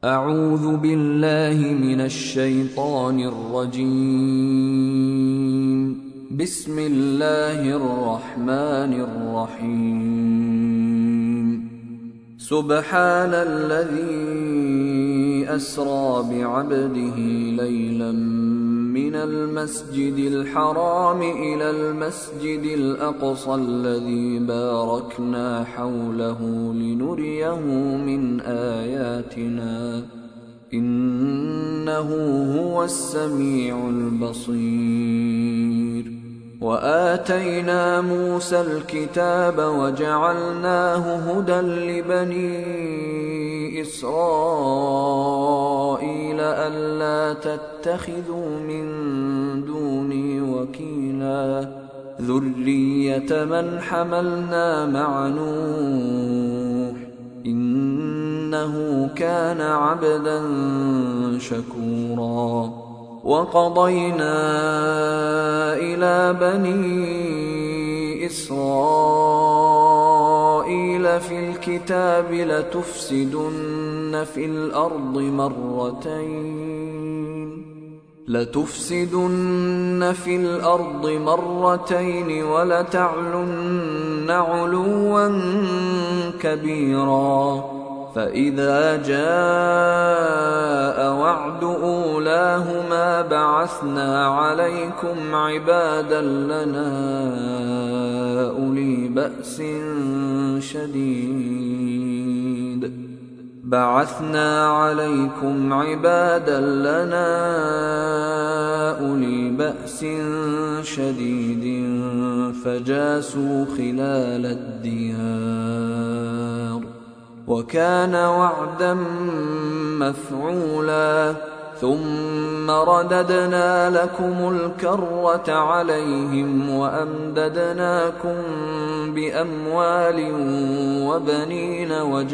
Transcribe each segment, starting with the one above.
أعوذ بالله من الشيطان الرجيم. بسم الله الرحمن الرحيم. سبحان الذي أسرى بعبده ليلا من المسجد الحرام إلى المسجد الأقصى الذي باركنا حوله لنريه من آياتنا إنه هو السميع البصير. وآتينا موسى الكتاب وجعلناه هدى لبني إسرائيل ألا تتخذوا من دوني وكيلا ذرية من حملنا مع نوح إنه كان عبدا شكورا. وقضينا إلى بني إسرائيل في الكتاب لتفسدن في الأرض مرتين ولتعلن علوا كبيرا. فإذا جاء وعد أولاهما بعثنا عليكم عبادا لنا أولي بأس شديد فجاسوا خلال الديار وكان وعدا مفعولا. ثم رددنا لكم الكرة عليهم وأمددناكم بأموال وبنين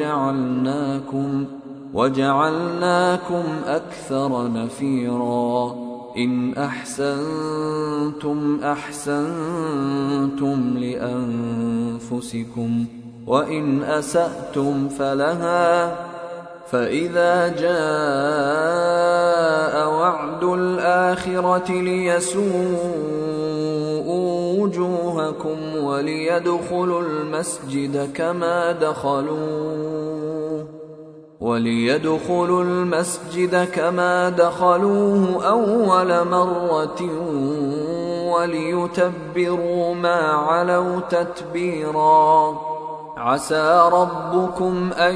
وجعلناكم أكثر نفيرا. إن أحسنتم أحسنتم لأنفسكم وإن أسأتم فلها. فإذا جاء وعد الآخرة ليسوءوا وجوهكم وليدخلوا المسجد كما دخلوه أول مرة وليتبروا ما علوا تتبيرا. عسى ربكم أن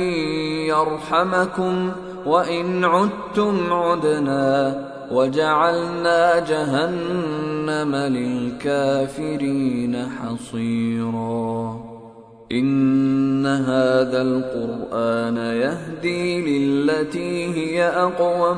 يرحمكم وإن عدتم عدنا وجعلنا جهنم للكافرين حصيرا. إن هذا القرآن يهدي للتي هي أقوم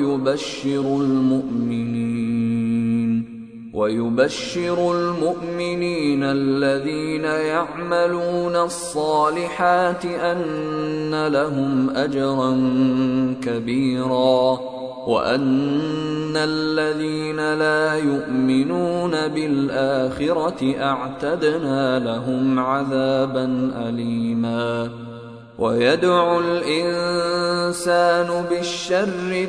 ويبشر المؤمنين الذين يعملون الصالحات أن لهم أجرا كبيرا وأن الذين لا يؤمنون بالآخرة أعتدنا لهم عذابا أليما. ويدعو الإنسان بالشر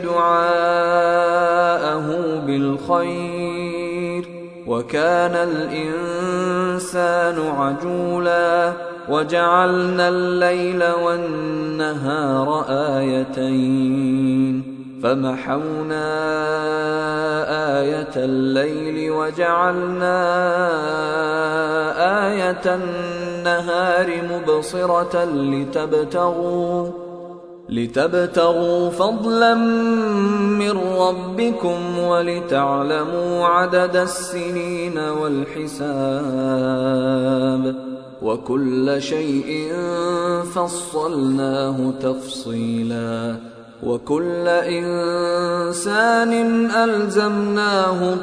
دعاءه بالخير وكان الإنسان عجولا. وجعلنا الليل والنهار آيتين فمحونا آية الليل وجعلنا آية النهار مبصرة لتبتغوا فضلا من ربكم ولتعلموا عدد السنين والحساب وكل شيء فصلناه تفصيلا. وكل إنسان ألزمناه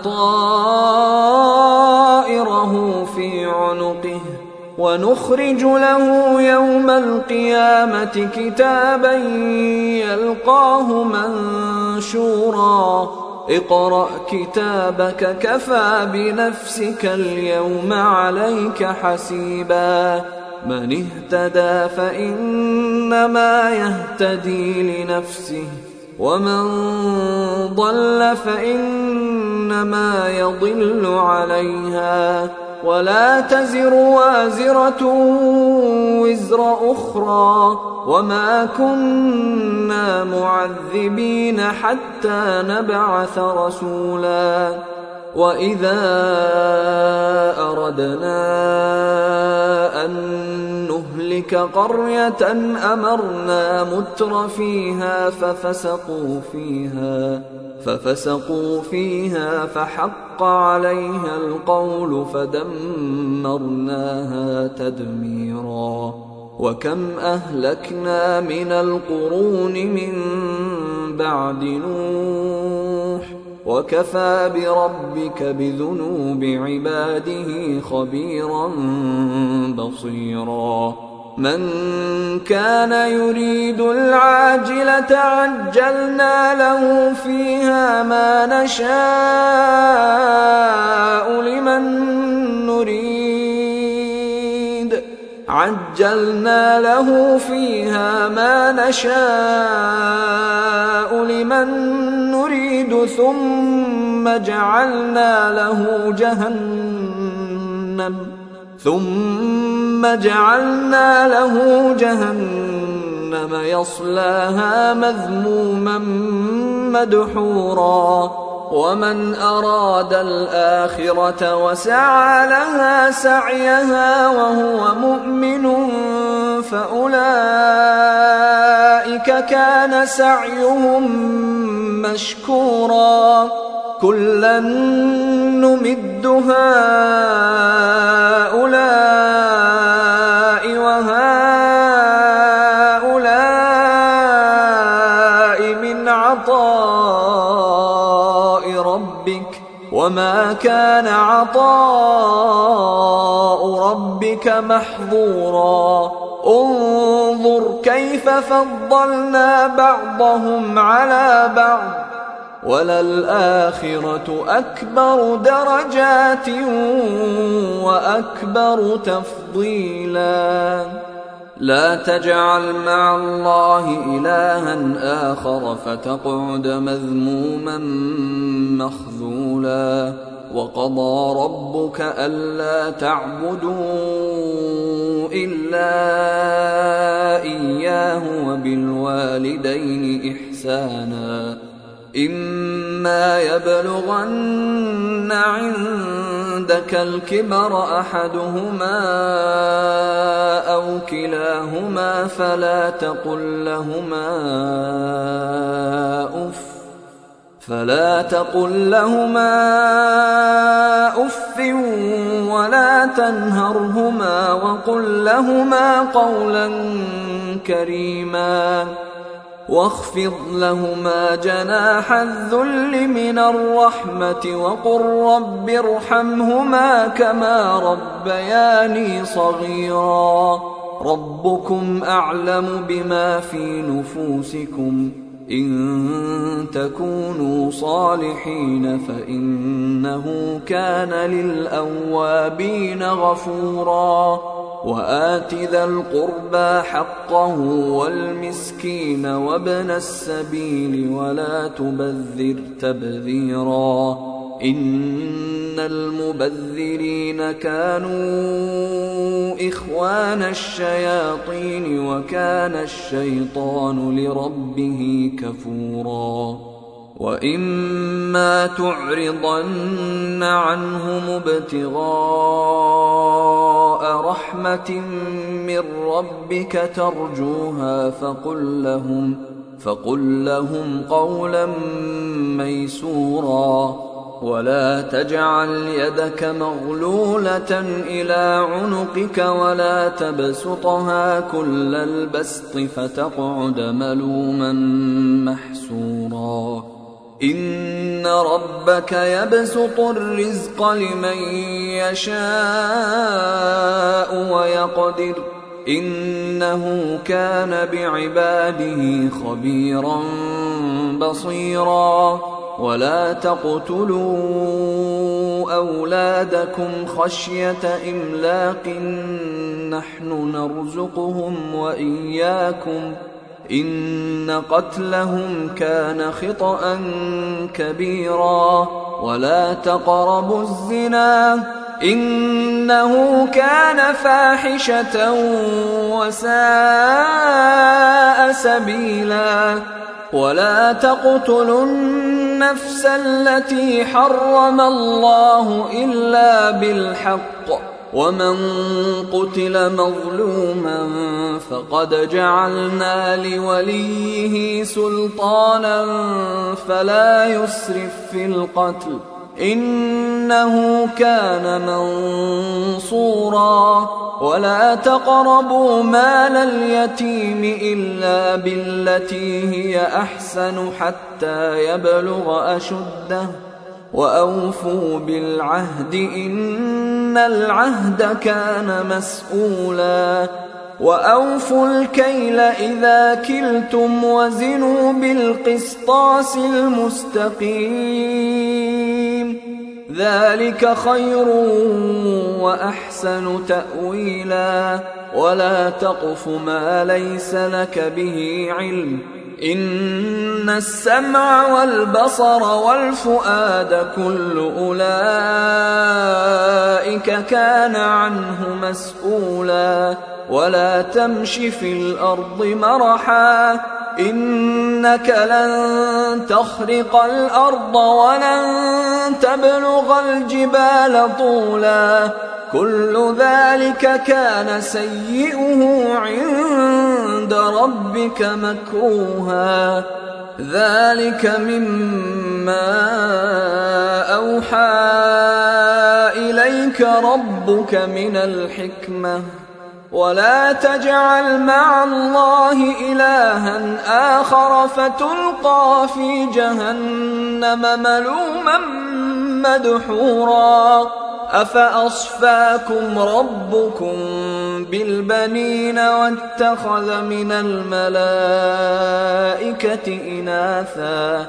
طائره في عنقه ونخرج له يوم القيامة كتابا يلقاه منشورا. اقرأ كتابك كفى بنفسك اليوم عليك حسيبا. من اهتدى فإنما يهتدي لنفسه ومن ضل فإنما يضل عليها ولا تزر وازرة وزر أخرى وما كنا معذبين حتى نبعث رسولا وإذا أردنا أن نهلك قرية أمرنا متر فيها ففسقوا فيها فحق عليها القول فدمرناها تدميرا وكم أهلكنا من القرون من بعد نوح وكفى بربك بذنوب عباده خبيرا بصيرا من كان يريد العاجلة عجلنا له فيها ما نشاء لمن نريد ثم جعلنا له جهنم يصلاها مذموما مدحورا ومن أراد الآخرة وسعى لها سعيها وهو مؤمن فأولئك كان سعيهم مشكورا كلا نمد هؤلاء وهؤلاء من عطاء ربك وما كان عطاء ربك محظورا انظر كيف فضلنا بعضهم على بعض وللآخرة أكبر درجات وأكبر تفضيلا لا تجعل مع الله إلها آخر فتقعد مذموما مخذولا وقضى ربك ألا تعبدوا إلا إياه وبالوالدين إحسانا إما يبلغن عندك الكبر أحدهما أو كلاهما فلا تقل لهما أف ولا تنهرهما وقل لهما قولا كريما واخفض لهما جناح الذل من الرحمة وقل رب ارحمهما كما ربياني صغيرا ربكم أعلم بما في نفوسكم إن تكونوا صالحين فإنه كان للأوابين غفورا وآت ذا القربى حقه والمسكين وابن السبيل ولا تبذر تبذيرا إن المبذرين كانوا إخوان الشياطين وكان الشيطان لربه كفورا وإما تعرضن عنهم ابتغاء رحمة من ربك ترجوها فقل لهم قولا ميسورا ولا تجعل يدك مغلولة إلى عنقك ولا تبسطها كل البسط فتقعد ملوما محسورا إن ربك يبسط الرزق لمن يشاء ويقدر إنه كان بعباده خبيرا بصيرا ولا تقتلوا أولادكم خشية إملاق نحن نرزقهم وإياكم إن قتلهم كان خطأ كبيرا ولا تقربوا الزنا إنه كان فاحشة وساء سبيلا ولا تقتلوا النفس التي حرم الله إلا بالحق ومن قتل مظلوما فقد جعلنا لوليه سلطانا فلا يسرف في القتل إنه كان منصورا ولا تقربوا مال اليتيم إلا بالتي هي أحسن حتى يبلغ أشده وأوفوا بالعهد إن العهد كان مسؤولا وأوفوا الكيل إذا كلتم وزنوا بالقسطاس المستقيم ذلك خير وأحسن تأويلا ولا تقف ما ليس لك به علم إن السمع والبصر والفؤاد كل أولئك كان عنه مسؤولا ولا تمش في الأرض مرحا إنك لن تخرق الأرض ولن تبلغ الجبال طولا كل ذلك كان سيئه عند ربك مكروها ذلك مما أوحى إليك ربك من الحكمة ولا تجعل مع الله إلها آخر فتلقى في جهنم ملوما مدحورا أفأصفاكم ربكم بالبنين واتخذ من الملائكة إناثا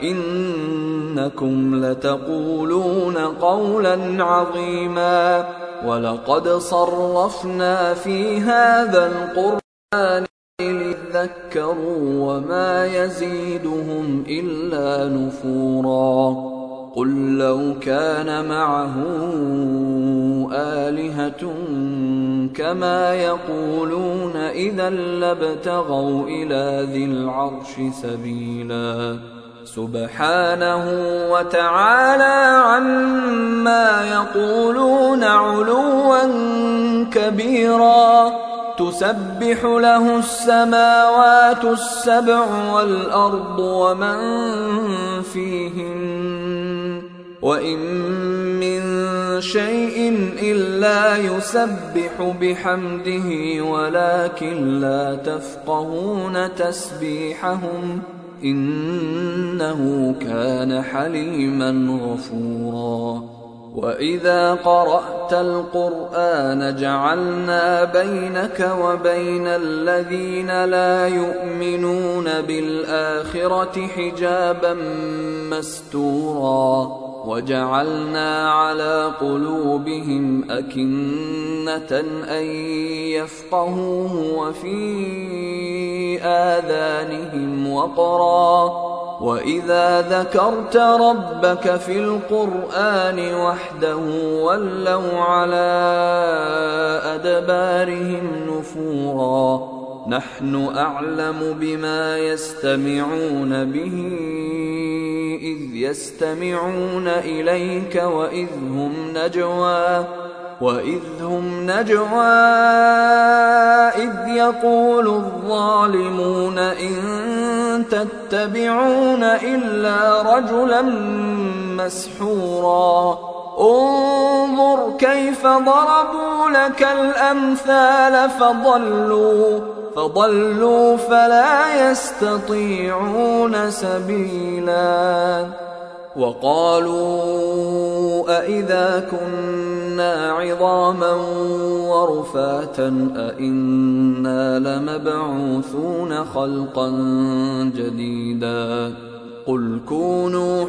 إنكم لتقولون قولا عظيما ولقد صرفنا في هذا القرآن ليذكروا وما يزيدهم إلا نفورا قل لو كان معه آلهة كما يقولون إذا لابتغوا إلى ذي العرش سبيلا سبحانه وتعالى عما يقولون علوا كبيرا تسبح له السماوات السبع والأرض ومن فيهن وإن من شيء إلا يسبح بحمده ولكن لا تفقهون تسبيحهم إنه كان حليما غفورا وإذا قرأت القرآن جعلنا بينك وبين الذين لا يؤمنون بالآخرة حجابا مستورا وجعلنا على قلوبهم أكنة أن يفقهوه وفي آذانهم وقرا وإذا ذكرت ربك في القرآن وحده ولوا على أدبارهم نفورا نحن أعلم بما يستمعون به إذ يستمعون إليك وإذ هم نجوى إذ يقول الظالمون إن تتبعون إلا رجلا مسحورا انظر كيف ضربوا لك الأمثال فضلوا فلا يستطيعون سبيلا وقالوا أئذا كنا عظاما ورفاتا أئنا لمبعوثون خلقا جديدا قل كونوا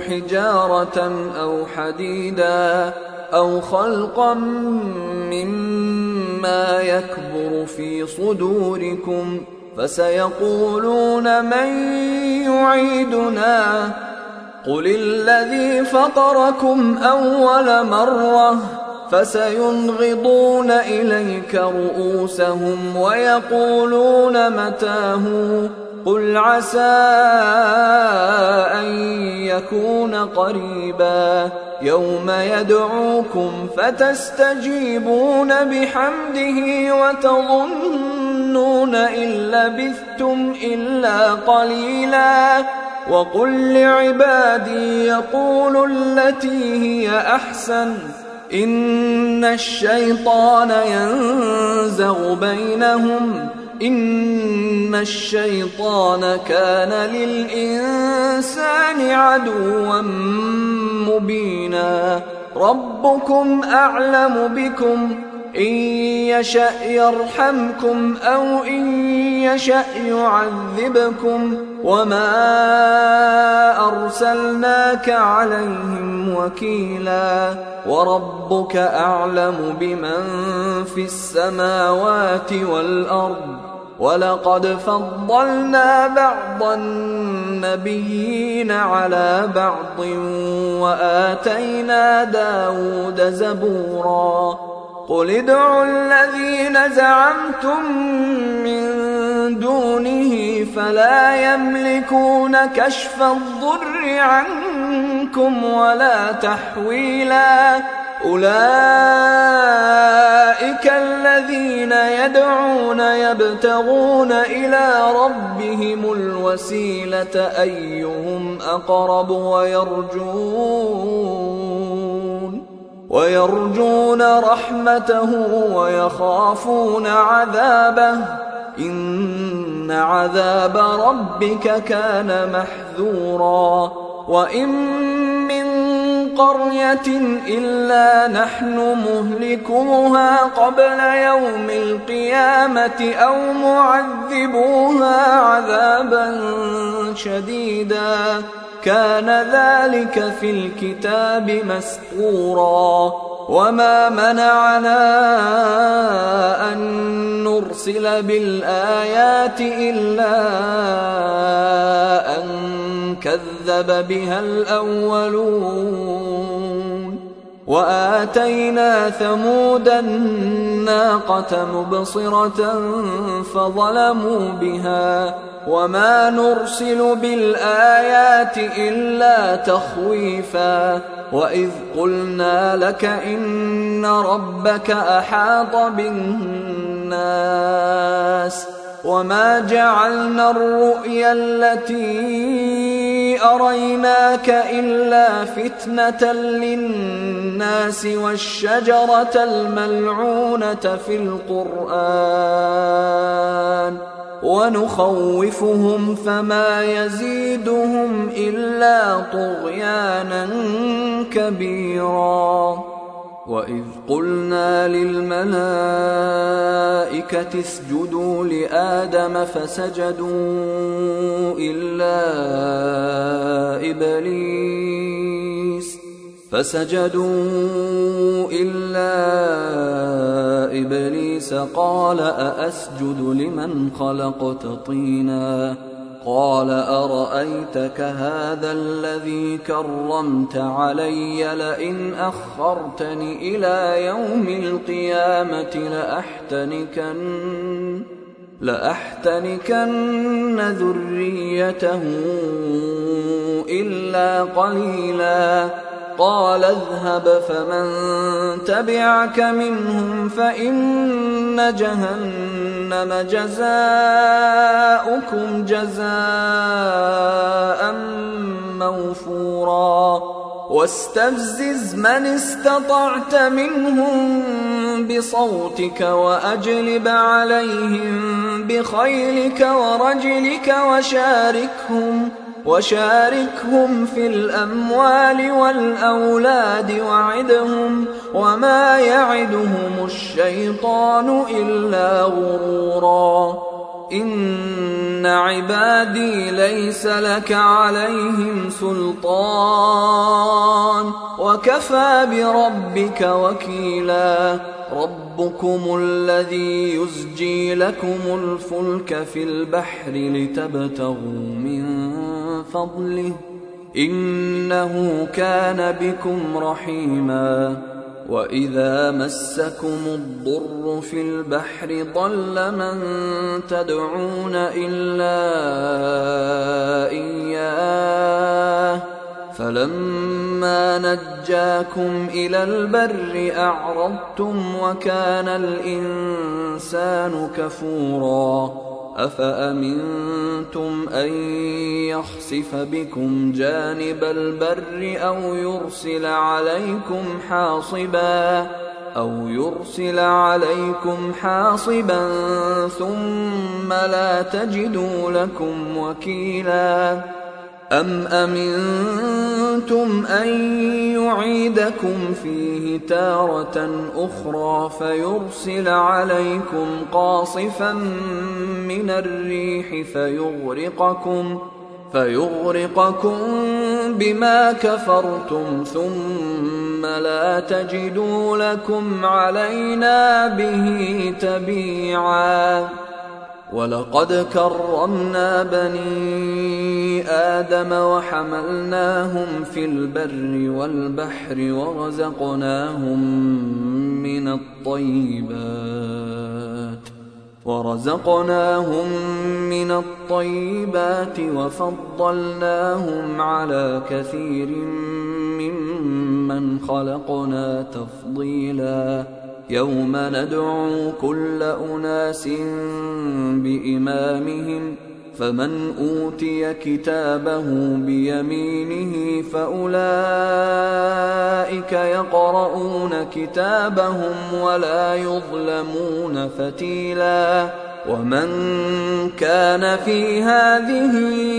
حجارة أو حديدا أو خلقا مما ما يكبر في صدوركم فسيقولون من يعيدنا قل الذي فطركم أول مرة فسينغضون إليك رؤوسهم ويقولون متاه قل عسى أن يكون قريبا يوم يدعوكم فتستجيبون بحمده وتظنون إن لبثتم إلا قليلا وقل لعبادي يقولوا التي هي أحسن إن الشيطان ينزغ بينهم إن الشيطان كان للإنسان عدوا مبينا ربكم أعلم بكم إن يشأ يرحمكم أو إن يشأ يعذبكم وما أرسلناك عليهم وكيلا وربك أعلم بمن في السماوات والأرض ولقد فضلنا بعض النبيين على بعض وآتينا داود زبورا قل ادعوا الذين زعمتم من دونه فلا يملكون كشف الضر عنكم ولا تحويلا أولئك الذين يدعون يبتغون إلى ربهم الوسيلة أيهم أقرب ويرجون رحمته ويخافون عذابه إن عذاب ربك كان محذورا وإن من قرية إلا نحن مهلكوها قبل يوم القيامة أو معذبوها عذابا شديدا كان ذلك في الكتاب مسطورا وما منعنا أن نرسل بالآيات إلا أن كذب بها الأولون وآتينا ثمود الناقة مبصرة فظلموا بها وما نرسل بالآيات إلا تخويفا وإذ قلنا لك إن ربك أحاط بالناس وما جعلنا الرؤيا التي أريناك إلا فتنة للناس والشجرة الملعونة في القرآن ونخوفهم فما يزيدهم إلا طغيانا كبيرا وإذ قلنا للملائكة اسجدوا لآدم فسجدوا إلا إبليس قال أأسجد لمن خلقت طينا قال أرأيتك هذا الذي كرمت علي لئن أخرتني إلى يوم القيامة لأحتنكن ذريته إلا قليلا قال اذهب فمن تبعك منهم فإن جهنم جزاؤكم جزاء موفورا واستفزز من استطعت منهم بصوتك وأجلب عليهم بخيلك ورجلك وشاركهم في الأموال والأولاد وعدهم وما يعدهم الشيطان إلا غرورا إن عبادي ليس لك عليهم سلطان وكفى بربك وكيلا ربكم الذي يزجي لكم الفلك في البحر لتبتغوا من فضله إنه كان بكم رحيما وإذا مسكم الضر في البحر ضل من تدعون إلا إياه فلما نجاكم إلى البر أعرضتم وكان الإنسان كفورا أفأمنتم أن يخسف بكم جانب البر أو يرسل عليكم حاصبا ثم لا تجدوا لكم وكيلا أم أمنتم أن يعيدكم فيه تارة أخرى فيرسل عليكم قاصفا من الريح فيغرقكم بما كفرتم ثم لا تجدوا لكم علينا به تبيعا ولقد كرمنا بني آدم وحملناهم في البر والبحر ورزقناهم من الطيبات وفضلناهم على كثير ممن خلقنا تفضيلا يوم ندعو كل أناس بإمامهم فمن أوتي كتابه بيمينه فأولئك يقرؤون كتابهم ولا يظلمون فتيلا ومن كان في هذه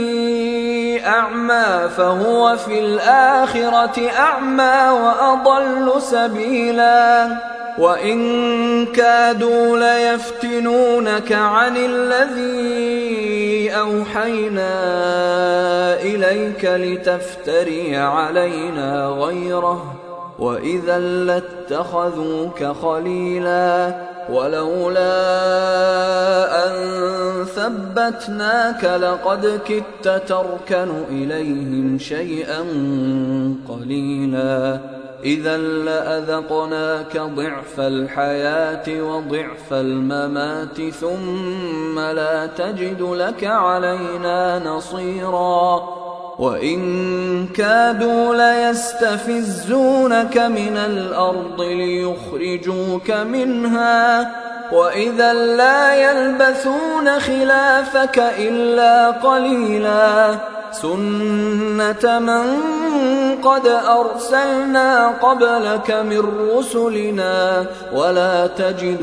أعمى فهو في الآخرة أعمى وأضل سبيلا وإن كادوا ليفتنونك عن الذي أوحينا إليك لتفتري علينا غيره وإذا لاتخذوك خليلا ولولا أن ثبتناك لقد كدت تركن إليهم شيئا قليلا إذا لأذقناك ضعف الحياة وضعف الممات ثم لا تجد لك علينا نصيرا وإن كادوا ليستفزونك من الأرض ليخرجوك منها وإذا لا يلبثون خلافك إلا قليلا سنة من قد أرسلنا قبلك من رسلنا ولا تجد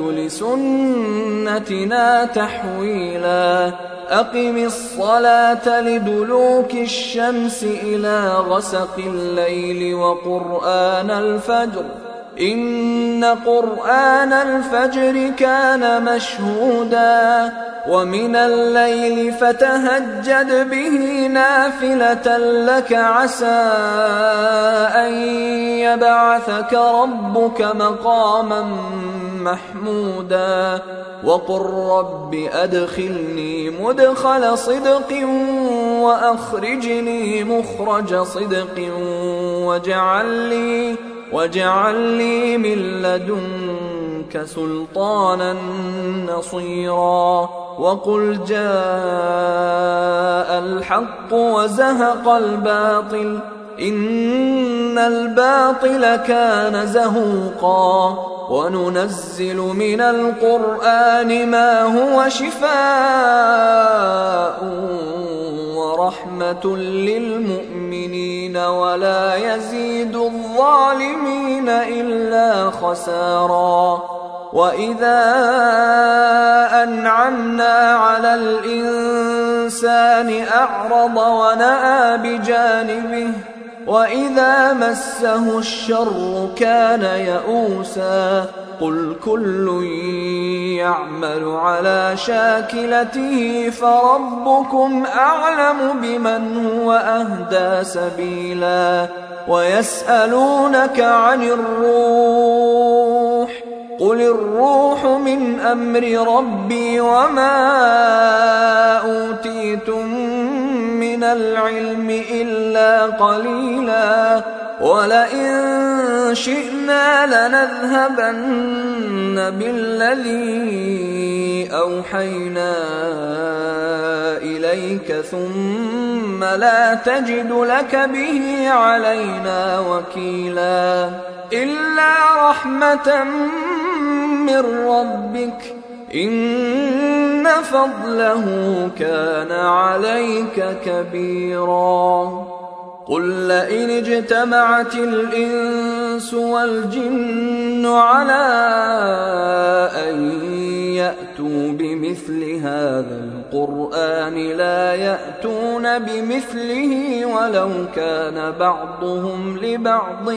لسنتنا تحويلا أقم الصلاة لدلوك الشمس إلى غسق الليل وقرآن الفجر إن قرآن الفجر كان مشهودا ومن الليل فتهجد به نافلة لك عسى أن يبعثك ربك مقاما محمودا وقل رب أدخلني مدخل صدق وأخرجني مخرج صدق واجعل لي من لدنك سلطانا نصيرا وقل جاء الحق وزهق الباطل إن الباطل كان زهوقا وننزل من القرآن ما هو شفاء ورحمة للمؤمنين ولا يزيد الظالمين إلا خسارا وإذا أنعمنا على الإنسان أعرض ونأى بجانبه وإذا مسه الشر كان يئوسا قل كل يعمل على شاكلته فربكم أعلم بمن هو أهدى سبيلا ويسألونك عن الروح قل الروح من أمر ربي وما أوتيتم من العلم إلا قليلا ولئن شئنا لنذهبن بالذي أوحينا إليك ثم لا تجد لك به علينا وكيلا إلا رحمة من ربك إن فضله كان عليك كبيرا قل لئن اجتمعت الإنس والجن على أن يأتوا بمثل هذا القرآن لا يأتون بمثله ولو كان بعضهم لبعض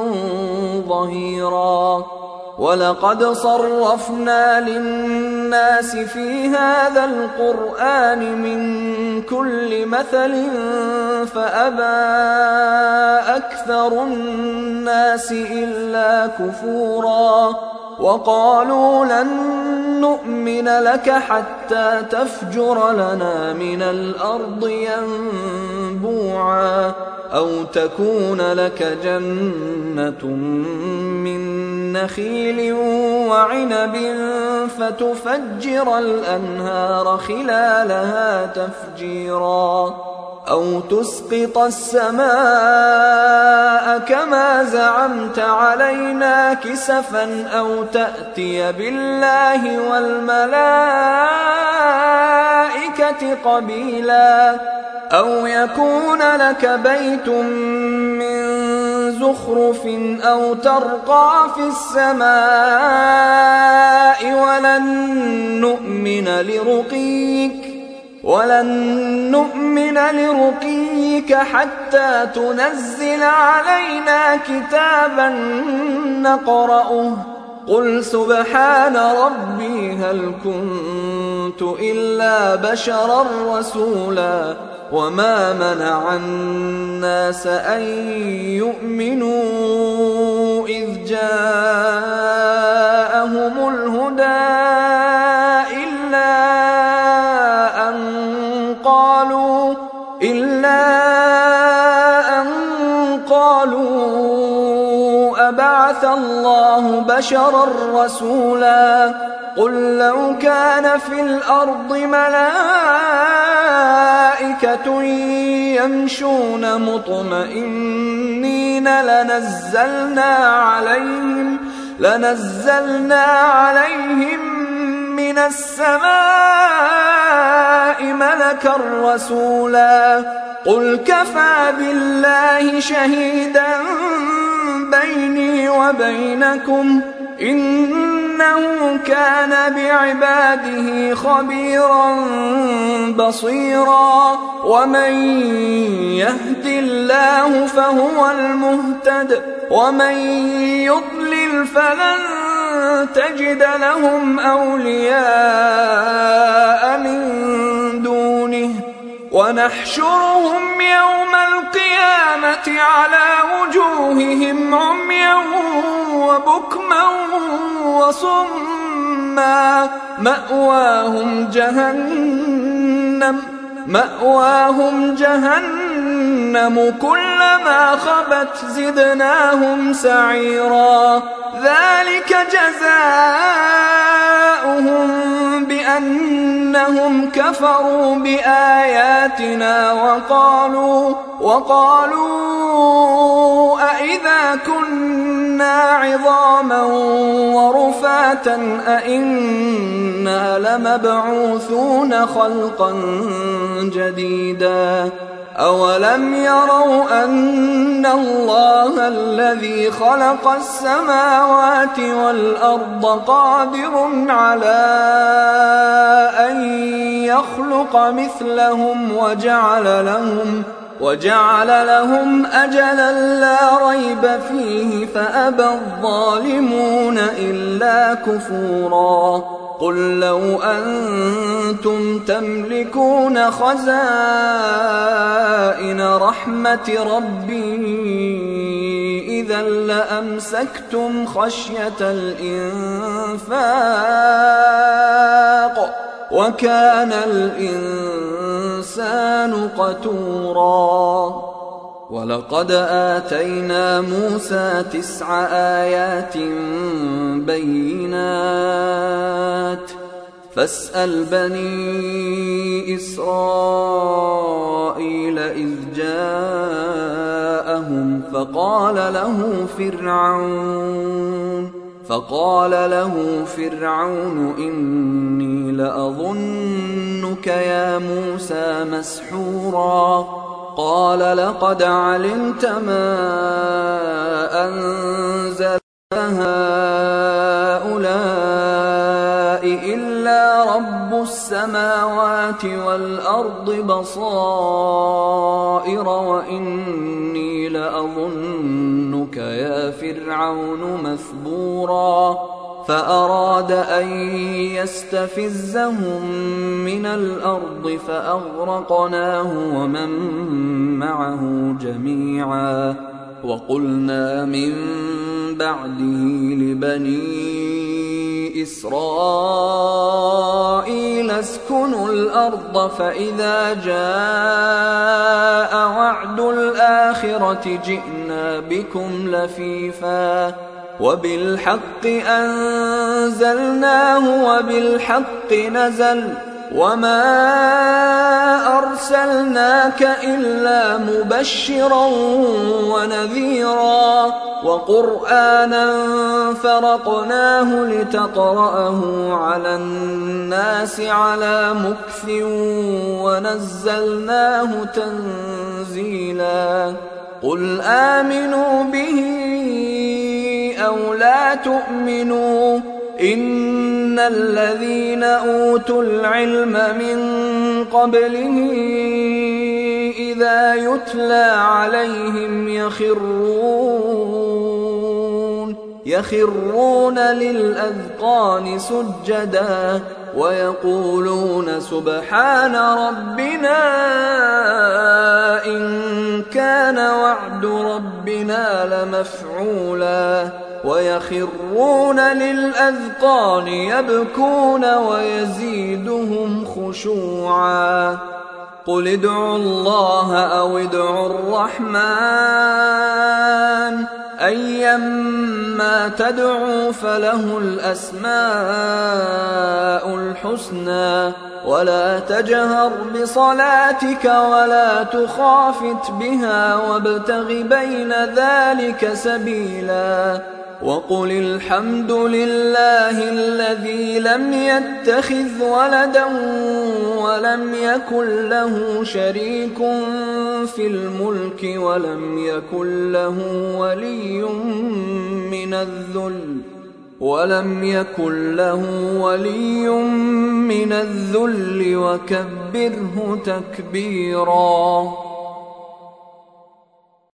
ظهيرا ولقد صرفنا للناس في هذا القرآن من كل مثل فأبى أكثر الناس إلا كفورا وقالوا لن نؤمن لك حتى تفجر لنا من الأرض ينبوعا أو تكون لك جنة من نخيل وعنب فتفجر الأنهار خلالها تفجيرا أو تسقط السماء كما زعمت علينا كسفا أو تأتي بالله والملائكة قبيلا أو يكون لك بيت من زخرف أو ترقى في السماء ولن نؤمن لرقيك حتى تنزل علينا كتابا نقرأه قل سبحان ربي هل كنت إلا بشرا رسولا وما منع الناس أن يؤمنوا إذ جاءهم الهدى إلا أن قالوا أبعث الله بشرا رسولا قل لو كان في الأرض ملائكة يمشون مطمئنين لنزلنا عليهم من السماء ملكا رسولا قل كفى بالله شهيدا بيني وبينكم إنه كان بعباده خبيرا بصيرا ومن يهد الله فهو المهتد ومن يضلل فلن تجد لهم أولياء من دونه ونحشرهم يوم القيامة على وجوههم عميا وبكما وصما مأواهم جهنم كلما خبت زدناهم سعيرا ذلك جزاؤهم بأنهم كفروا بآياتنا وقالوا أإذا كنا عظاما ورفاتا أإنا لمبعوثون خلقا جديدا أولم يروا أن الله الذي خلق السماوات والأرض قادر على أن يخلق مثلهم وجعل لهم أجلا لا ريب فيه فأبى الظالمون إلا كفورا قل لو أنتم تملكون خزائن رحمة ربي إذا لأمسكتم خشية الإنفاق وكان الإنسان قتورا ولقد آتينا موسى 9 آيات بينات فاسأل بني إسرائيل إذ جاءهم فقال له فرعون إني لأظنك يا موسى مسحورا قال لقد علمت ما أنزل هؤلاء إلا رب السماوات والأرض بصائر وإني لأظنك يا فرعون مثبورا فأراد أن يستفزهم من الأرض فأغرقناه ومن معه جميعا وقلنا من بعده لبني إسرائيل اسكنوا الأرض فإذا جاء وعد الآخرة جئنا بكم لفيفا وبالحق أنزلناه وبالحق نزل وما أرسلناك إلا مبشرا ونذيرا وقرآنا فرقناه لتقرأه على الناس على مكث ونزلناه تنزيلا قل آمنوا به أو لا تؤمنوا إن الذين أوتوا العلم من قبله إذا يتلى عليهم يخرون للأذقان سجدا ويقولون سبحان ربنا إن كان وعد ربنا لمفعولا ويخرون للأذقان يبكون ويزيدهم خشوعا قل ادعوا الله أو ادعوا الرحمن أيما تدعوا فله الأسماء الحسنى ولا تجهر بصلاتك ولا تخافت بها وابتغ بين ذلك سبيلا وقل الحمد لله الذي لم يتخذ ولدا ولم يكن له شريك في الملك ولم يكن له ولي من الذل وكبره تكبيرا